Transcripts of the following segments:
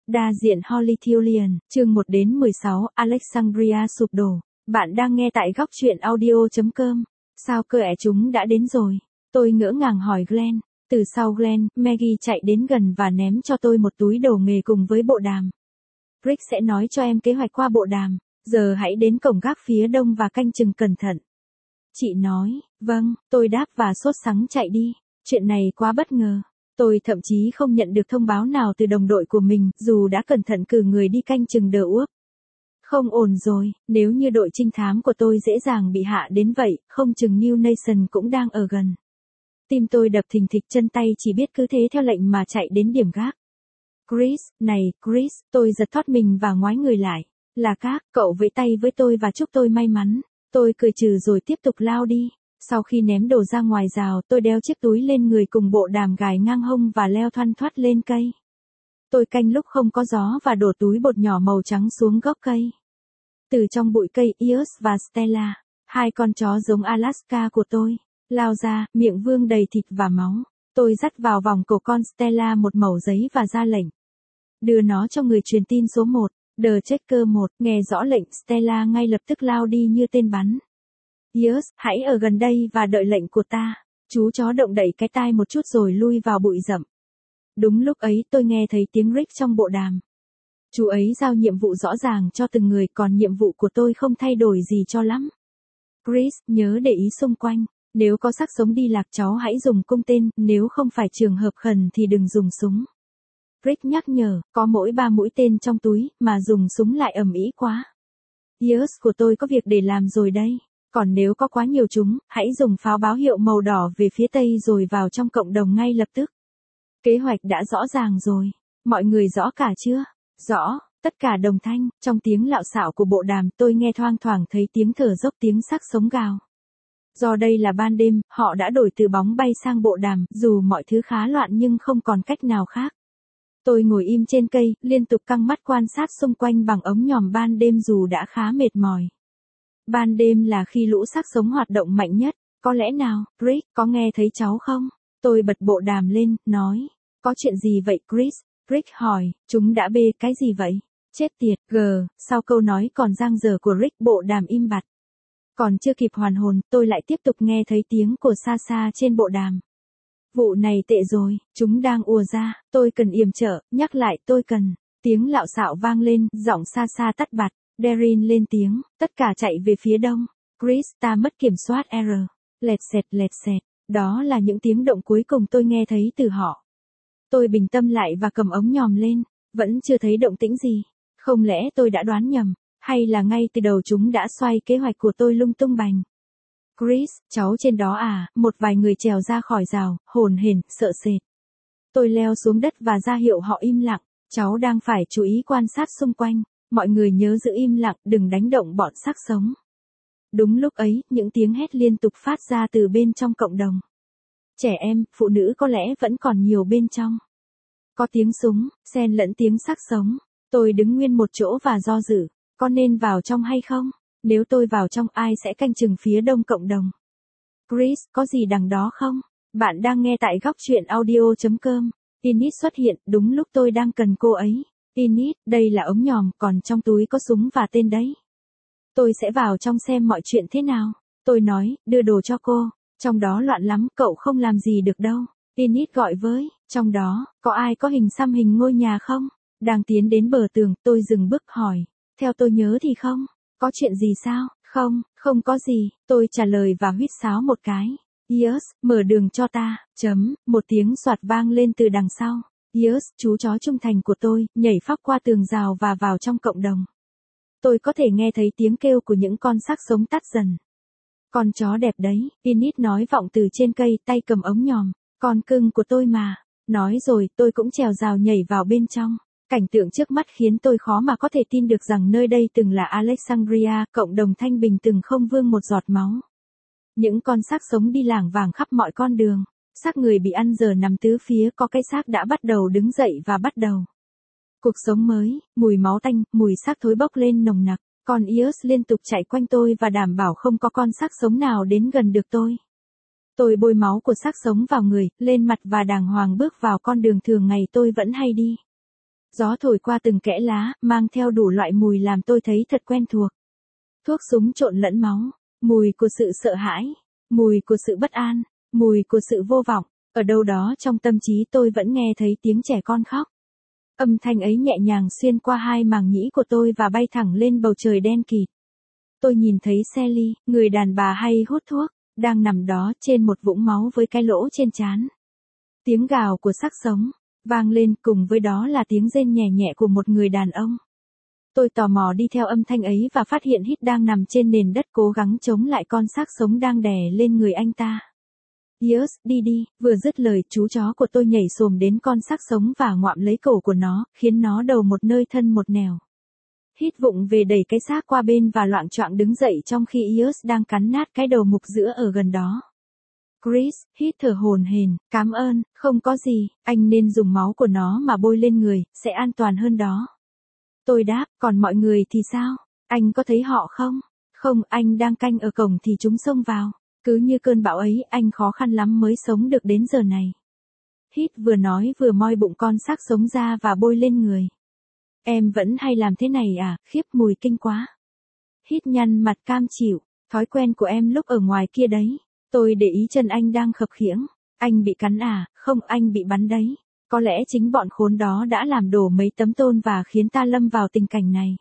Đa diện Holythurian, chương 1 đến 16, Alexandria sụp đổ. Bạn đang nghe tại góc truyện audio.com. Sao cơ ạ, chúng đã đến rồi? Tôi ngỡ ngàng hỏi Glenn. Từ sau Glenn, Maggie chạy đến gần và ném cho tôi một túi đồ nghề cùng với bộ đàm. Rick sẽ nói cho em kế hoạch qua bộ đàm. Giờ hãy đến cổng gác phía đông và canh chừng cẩn thận. Chị nói, vâng, tôi đáp và sốt sắng chạy đi. Chuyện này quá bất ngờ. Tôi thậm chí không nhận được thông báo nào từ đồng đội của mình, dù đã cẩn thận cử người đi canh chừng đờ uốc. Không ổn rồi, nếu như đội trinh thám của tôi dễ dàng bị hạ đến vậy, không chừng New Nation cũng đang ở gần. Tim tôi đập thình thịch, chân tay chỉ biết cứ thế theo lệnh mà chạy đến điểm gác. Chris, này, Chris, tôi giật thót mình và ngoái người lại. Là các, cậu vẫy tay với tôi và chúc tôi may mắn. Tôi cười trừ rồi tiếp tục lao đi. Sau khi ném đồ ra ngoài rào, tôi đeo chiếc túi lên người cùng bộ đàm gài ngang hông và leo thoăn thoắt lên cây. Tôi canh lúc không có gió và đổ túi bột nhỏ màu trắng xuống gốc cây. Từ trong bụi cây, Eos và Stella, hai con chó giống Alaska của tôi, lao ra, miệng vương đầy thịt và máu. Tôi dắt vào vòng cổ con Stella một mẩu giấy và ra lệnh. Đưa nó cho người truyền tin số 1, The Checker 1, nghe rõ lệnh, Stella ngay lập tức lao đi như tên bắn. Eos, hãy ở gần đây và đợi lệnh của ta. Chú chó động đậy cái tai một chút rồi lui vào bụi rậm. Đúng lúc ấy tôi nghe thấy tiếng Rick trong bộ đàm. Chú ấy giao nhiệm vụ rõ ràng cho từng người, còn nhiệm vụ của tôi không thay đổi gì cho lắm. Chris, nhớ để ý xung quanh. Nếu có xác sống đi lạc cháu hãy dùng cung tên, nếu không phải trường hợp khẩn thì đừng dùng súng. Rick nhắc nhở, có mỗi 3 mũi tên trong túi, mà dùng súng lại ầm ĩ quá. Eos của tôi có việc để làm rồi đây. Còn nếu có quá nhiều chúng, hãy dùng pháo báo hiệu màu đỏ về phía tây rồi vào trong cộng đồng ngay lập tức. Kế hoạch đã rõ ràng rồi. Mọi người rõ cả chưa? Rõ, tất cả đồng thanh. Trong tiếng lạo xạo của bộ đàm tôi nghe thoang thoảng thấy tiếng thở dốc, tiếng xác sống gào. Do đây là ban đêm, họ đã đổi từ bóng bay sang bộ đàm, dù mọi thứ khá loạn nhưng không còn cách nào khác. Tôi ngồi im trên cây, liên tục căng mắt quan sát xung quanh bằng ống nhòm ban đêm dù đã khá mệt mỏi. Ban đêm là khi lũ xác sống hoạt động mạnh nhất. Có lẽ nào, Rick, có nghe thấy cháu không? Tôi bật bộ đàm lên, nói. Có chuyện gì vậy Chris? Rick hỏi, chúng đã bê cái gì vậy? Chết tiệt, sau câu nói còn dang dở của Rick bộ đàm im bặt. Còn chưa kịp hoàn hồn, tôi lại tiếp tục nghe thấy tiếng của xa xa trên bộ đàm. Vụ này tệ rồi, chúng đang ùa ra, tôi cần yểm trợ, nhắc lại tôi cần. Tiếng lạo xạo vang lên, giọng xa xa tắt bặt. Darin lên tiếng, tất cả chạy về phía đông. Chris, ta mất kiểm soát R. Lẹt xẹt. Đó là những tiếng động cuối cùng tôi nghe thấy từ họ. Tôi bình tâm lại và cầm ống nhòm lên. Vẫn chưa thấy động tĩnh gì. Không lẽ tôi đã đoán nhầm, hay là ngay từ đầu chúng đã xoay kế hoạch của tôi lung tung bành. Chris, cháu trên đó à? Một vài người trèo ra khỏi rào, hồn hển, sợ sệt. Tôi leo xuống đất và ra hiệu họ im lặng. Cháu đang phải chú ý quan sát xung quanh. Mọi người nhớ giữ im lặng, đừng đánh động bọn xác sống. Đúng lúc ấy, những tiếng hét liên tục phát ra từ bên trong cộng đồng. Trẻ em, phụ nữ có lẽ vẫn còn nhiều bên trong. Có tiếng súng, xen lẫn tiếng xác sống. Tôi đứng nguyên một chỗ và do dự, có nên vào trong hay không? Nếu tôi vào trong, ai sẽ canh chừng phía đông cộng đồng? Chris, có gì đằng đó không? Bạn đang nghe tại góc truyện audio.com. Init xuất hiện đúng lúc tôi đang cần cô ấy. Init, đây là ống nhòm, còn trong túi có súng và tên đấy. Tôi sẽ vào trong xem mọi chuyện thế nào. Tôi nói, đưa đồ cho cô. Trong đó loạn lắm, cậu không làm gì được đâu. Init gọi với, trong đó, có ai có hình xăm hình ngôi nhà không? Đang tiến đến bờ tường, tôi dừng bước hỏi. Theo tôi nhớ thì không. Có chuyện gì sao? Không có gì. Tôi trả lời và huýt sáo một cái. Eos, mở đường cho ta. Một tiếng soạt vang lên từ đằng sau. Eos, chú chó trung thành của tôi, nhảy phóc qua tường rào và vào trong cộng đồng. Tôi có thể nghe thấy tiếng kêu của những con xác sống tắt dần. Con chó đẹp đấy, Init nói vọng từ trên cây, tay cầm ống nhòm. Con cưng của tôi mà. Nói rồi, tôi cũng trèo rào nhảy vào bên trong. Cảnh tượng trước mắt khiến tôi khó mà có thể tin được rằng nơi đây từng là Alexandria, cộng đồng thanh bình từng không vương một giọt máu. Những con xác sống đi lảng vảng khắp mọi con đường. Xác người bị ăn giờ nằm tứ phía, có cái xác đã bắt đầu đứng dậy và bắt đầu. Cuộc sống mới, mùi máu tanh, mùi xác thối bốc lên nồng nặc. Con Eos liên tục chạy quanh tôi và đảm bảo không có con xác sống nào đến gần được tôi. Tôi bôi máu của xác sống vào người, lên mặt và đàng hoàng bước vào con đường thường ngày tôi vẫn hay đi. Gió thổi qua từng kẽ lá, mang theo đủ loại mùi làm tôi thấy thật quen thuộc. Thuốc súng trộn lẫn máu, mùi của sự sợ hãi, mùi của sự bất an, mùi của sự vô vọng. Ở đâu đó trong tâm trí tôi vẫn nghe thấy tiếng trẻ con khóc. Âm thanh ấy nhẹ nhàng xuyên qua hai màng nhĩ của tôi và bay thẳng lên bầu trời đen kịt. Tôi nhìn thấy Sally, người đàn bà hay hút thuốc, đang nằm đó trên một vũng máu với cái lỗ trên trán. Tiếng gào của xác sống vang lên, cùng với đó là tiếng rên nhẹ nhẹ của một người đàn ông. Tôi tò mò đi theo âm thanh ấy và phát hiện Hít đang nằm trên nền đất cố gắng chống lại con xác sống đang đè lên người anh ta. Yes, đi đi, vừa dứt lời chú chó của tôi nhảy xồm đến con xác sống và ngoạm lấy cổ của nó, khiến nó đầu một nơi thân một nẻo. Hít vụng về đẩy cái xác qua bên và loạng choạng đứng dậy trong khi Yes đang cắn nát cái đầu mục giữa ở gần đó. Chris, Hít thở hổn hển, cảm ơn, không có gì, anh nên dùng máu của nó mà bôi lên người, sẽ an toàn hơn đó. Tôi đáp, còn mọi người thì sao? Anh có thấy họ không? Không, anh đang canh ở cổng thì chúng xông vào. Cứ như cơn bão ấy, anh khó khăn lắm mới sống được đến giờ này. Hít vừa nói vừa moi bụng con xác sống ra và bôi lên người. Em vẫn hay làm thế này à, khiếp mùi kinh quá. Hít nhăn mặt cam chịu, thói quen của em lúc ở ngoài kia đấy. Tôi để ý chân anh đang khập khiễng. Anh bị cắn à, không anh bị bắn đấy. Có lẽ chính bọn khốn đó đã làm đổ mấy tấm tôn và khiến ta lâm vào tình cảnh này.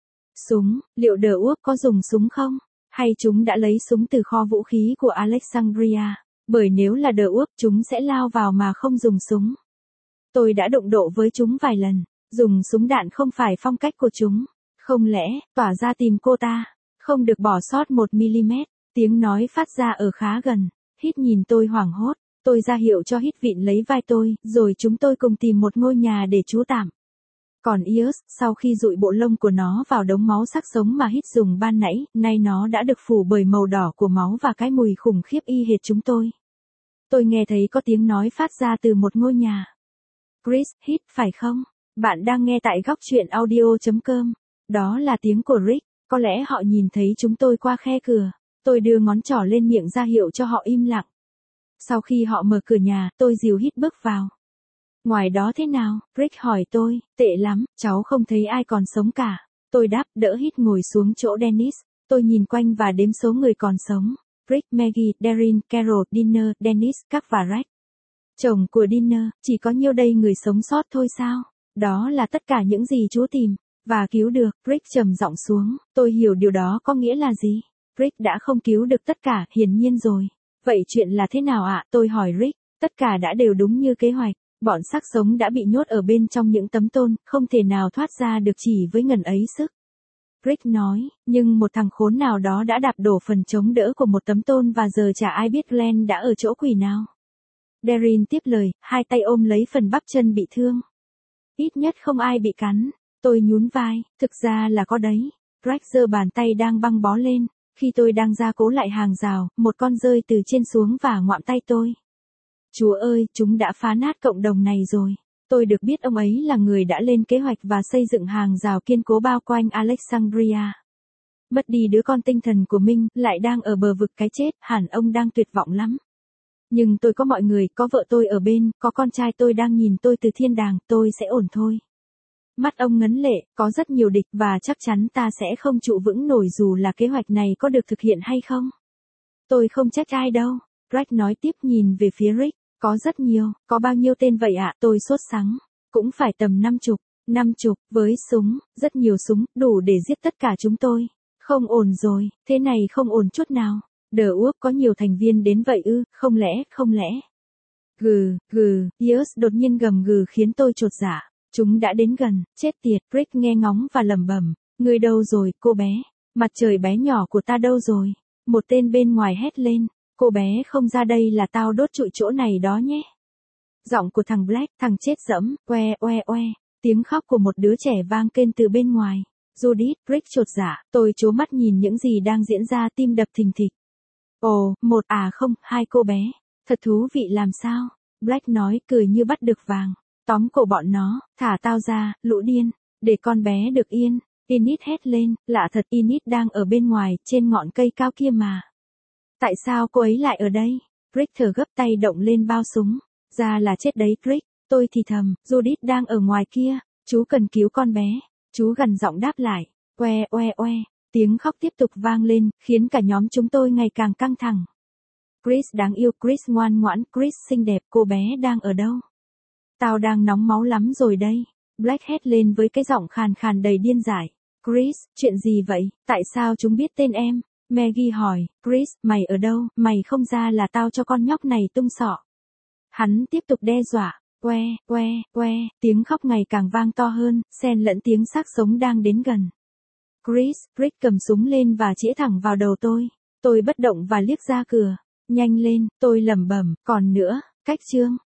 Súng, liệu The Wolf có dùng súng không? Hay chúng đã lấy súng từ kho vũ khí của Alexandria? Bởi nếu là The Wolf chúng sẽ lao vào mà không dùng súng. Tôi đã đụng độ với chúng vài lần. Dùng súng đạn không phải phong cách của chúng. Không lẽ, tỏa ra tìm cô ta, không được bỏ sót 1mm. Tiếng nói phát ra ở khá gần. Hít nhìn tôi hoảng hốt. Tôi ra hiệu cho Hít vịn lấy vai tôi, rồi chúng tôi cùng tìm một ngôi nhà để trú tạm. Còn Ius, sau khi dụi bộ lông của nó vào đống máu xác sống mà Hít dùng ban nãy, nay nó đã được phủ bởi màu đỏ của máu và cái mùi khủng khiếp y hệt chúng tôi. Tôi nghe thấy có tiếng nói phát ra từ một ngôi nhà. Chris, Hít, phải không? Bạn đang nghe tại góc truyện audio.com. Đó là tiếng của Rick, có lẽ họ nhìn thấy chúng tôi qua khe cửa. Tôi đưa ngón trỏ lên miệng ra hiệu cho họ im lặng. Sau khi họ mở cửa nhà, tôi dìu Hít bước vào. Ngoài đó thế nào? Rick hỏi tôi, tệ lắm, cháu không thấy ai còn sống cả. Tôi đáp, đỡ Hít ngồi xuống chỗ Dennis. Tôi nhìn quanh và đếm số người còn sống. Rick, Maggie, Darren, Carol, Dinner, Dennis, Các và Rex. Chồng của Dinner, chỉ có nhiêu đây người sống sót thôi sao? Đó là tất cả những gì chú tìm và cứu được. Rick trầm giọng xuống, tôi hiểu điều đó có nghĩa là gì. Rick đã không cứu được tất cả, hiển nhiên rồi. Vậy chuyện là thế nào ạ? Tôi hỏi Rick. Tất cả đã đều đúng như kế hoạch. Bọn xác sống đã bị nhốt ở bên trong những tấm tôn, không thể nào thoát ra được chỉ với ngần ấy sức. Rick nói, nhưng một thằng khốn nào đó đã đạp đổ phần chống đỡ của một tấm tôn và giờ chả ai biết Glenn đã ở chỗ quỷ nào. Darren tiếp lời, hai tay ôm lấy phần bắp chân bị thương. Ít nhất không ai bị cắn. Tôi nhún vai, thực ra là có đấy. Rick giơ bàn tay đang băng bó lên. Khi tôi đang gia cố lại hàng rào, một con rơi từ trên xuống và ngoạm tay tôi. Chúa ơi, chúng đã phá nát cộng đồng này rồi. Tôi được biết ông ấy là người đã lên kế hoạch và xây dựng hàng rào kiên cố bao quanh Alexandria. Mất đi đứa con tinh thần của mình, lại đang ở bờ vực cái chết, hẳn ông đang tuyệt vọng lắm. Nhưng tôi có mọi người, có vợ tôi ở bên, có con trai tôi đang nhìn tôi từ thiên đàng, tôi sẽ ổn thôi. Mắt ông ngấn lệ, có rất nhiều địch và chắc chắn ta sẽ không trụ vững nổi dù là kế hoạch này có được thực hiện hay không. Tôi không trách ai đâu. Rick nói tiếp nhìn về phía Rick. Có rất nhiều, có bao nhiêu tên vậy ạ? Tôi sốt sắng. Cũng phải tầm 50, với súng, rất nhiều súng, đủ để giết tất cả chúng tôi. Không ổn rồi, thế này không ổn chút nào. The Wolf có nhiều thành viên đến vậy ư, không lẽ. Yes đột nhiên gầm gừ khiến tôi chột dạ. Chúng đã đến gần, chết tiệt, Rick nghe ngóng và lẩm bẩm. Người đâu rồi, cô bé? Mặt trời bé nhỏ của ta đâu rồi? Một tên bên ngoài hét lên. Cô bé không ra đây là tao đốt trụi chỗ này đó nhé. Giọng của thằng Black, thằng chết dẫm, oe. Tiếng khóc của một đứa trẻ vang kên từ bên ngoài. Judith, Rick chột dạ, tôi trố mắt nhìn những gì đang diễn ra, tim đập thình thịch. Ồ, hai cô bé. Thật thú vị làm sao? Black nói cười như bắt được vàng. Tóm cổ bọn nó, thả tao ra, lũ điên. Để con bé được yên. Enid hét lên, lạ thật, Enid đang ở bên ngoài, trên ngọn cây cao kia mà. Tại sao cô ấy lại ở đây? Rick thở gấp tay động lên bao súng. Ra là chết đấy Rick. Tôi thì thầm, Judith đang ở ngoài kia. Chú cần cứu con bé. Chú gằn giọng đáp lại. Oe oe oe. Tiếng khóc tiếp tục vang lên, khiến cả nhóm chúng tôi ngày càng căng thẳng. Chris đáng yêu, Chris ngoan ngoãn, Chris xinh đẹp, cô bé đang ở đâu? Tao đang nóng máu lắm rồi đây. Black hét lên với cái giọng khàn khàn đầy điên dại. Chris, chuyện gì vậy? Tại sao chúng biết tên em? Maggie hỏi. Chris, mày ở đâu? Mày không ra là tao cho con nhóc này tung sọ. Hắn tiếp tục đe dọa. Que, que, que, tiếng khóc ngày càng vang to hơn, xen lẫn tiếng xác sống đang đến gần. Chris, Rick cầm súng lên và chĩa thẳng vào đầu tôi. Tôi bất động và liếc ra cửa. Nhanh lên, tôi lẩm bẩm, còn nữa, cách chương.